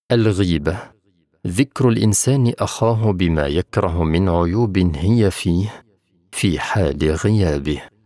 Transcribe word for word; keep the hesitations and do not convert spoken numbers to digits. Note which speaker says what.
Speaker 1: الغيبة: ذكر الإنسان أخاه بما يكره من عيوب هي فيه في حال غيابه.